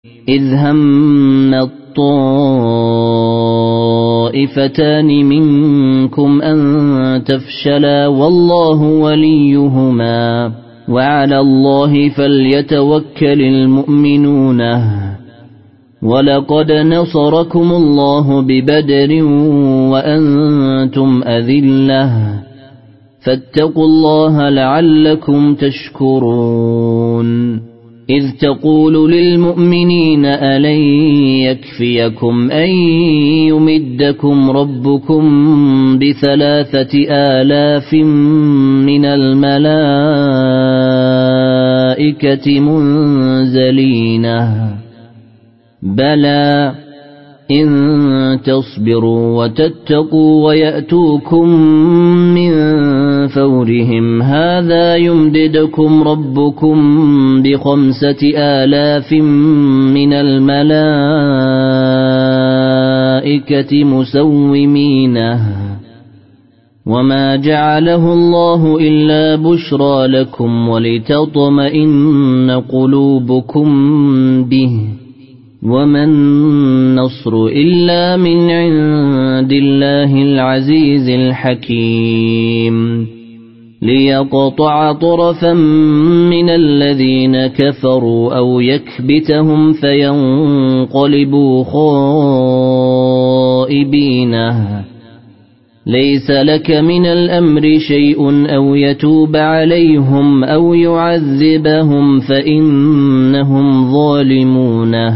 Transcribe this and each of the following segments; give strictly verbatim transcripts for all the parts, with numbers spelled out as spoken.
إذ هم الطائفتان منكم أن تفشلا والله وليهما وعلى الله فليتوكل المؤمنون ولقد نصركم الله ببدر وأنتم أذلة فاتقوا الله لعلكم تشكرون إذ تقول للمؤمنين ألن يكفيكم أن يمدكم ربكم بثلاثة آلاف من الملائكة منزلين بلى إن تصبروا وتتقوا ويأتوكم من فورهم هذا يمددكم ربكم بخمسة آلاف من الملائكة مسومين وما جعله الله إلا بشرى لكم ولتطمئن قلوبكم به وما النصر إلا من عند الله العزيز الحكيم ليقطع طرفا من الذين كفروا أو يكبتهم فينقلبوا خائبين ليس لك من الأمر شيء أو يتوب عليهم أو يعذبهم فإنهم ظالمون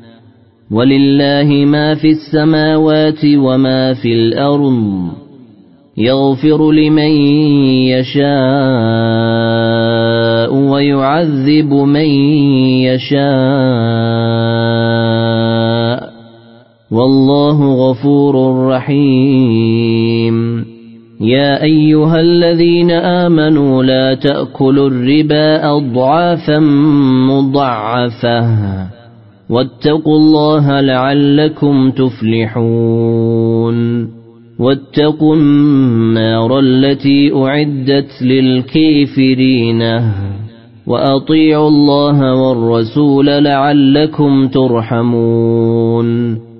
ولله ما في السماوات وما في الأرض يغفر لمن يشاء ويعذب من يشاء والله غفور رحيم يا أيها الذين آمنوا لا تأكلوا الربا أضعافا مضاعفة واتقوا الله لعلكم تفلحون واتقوا النار التي أعدت للكافرين وأطيعوا الله والرسول لعلكم ترحمون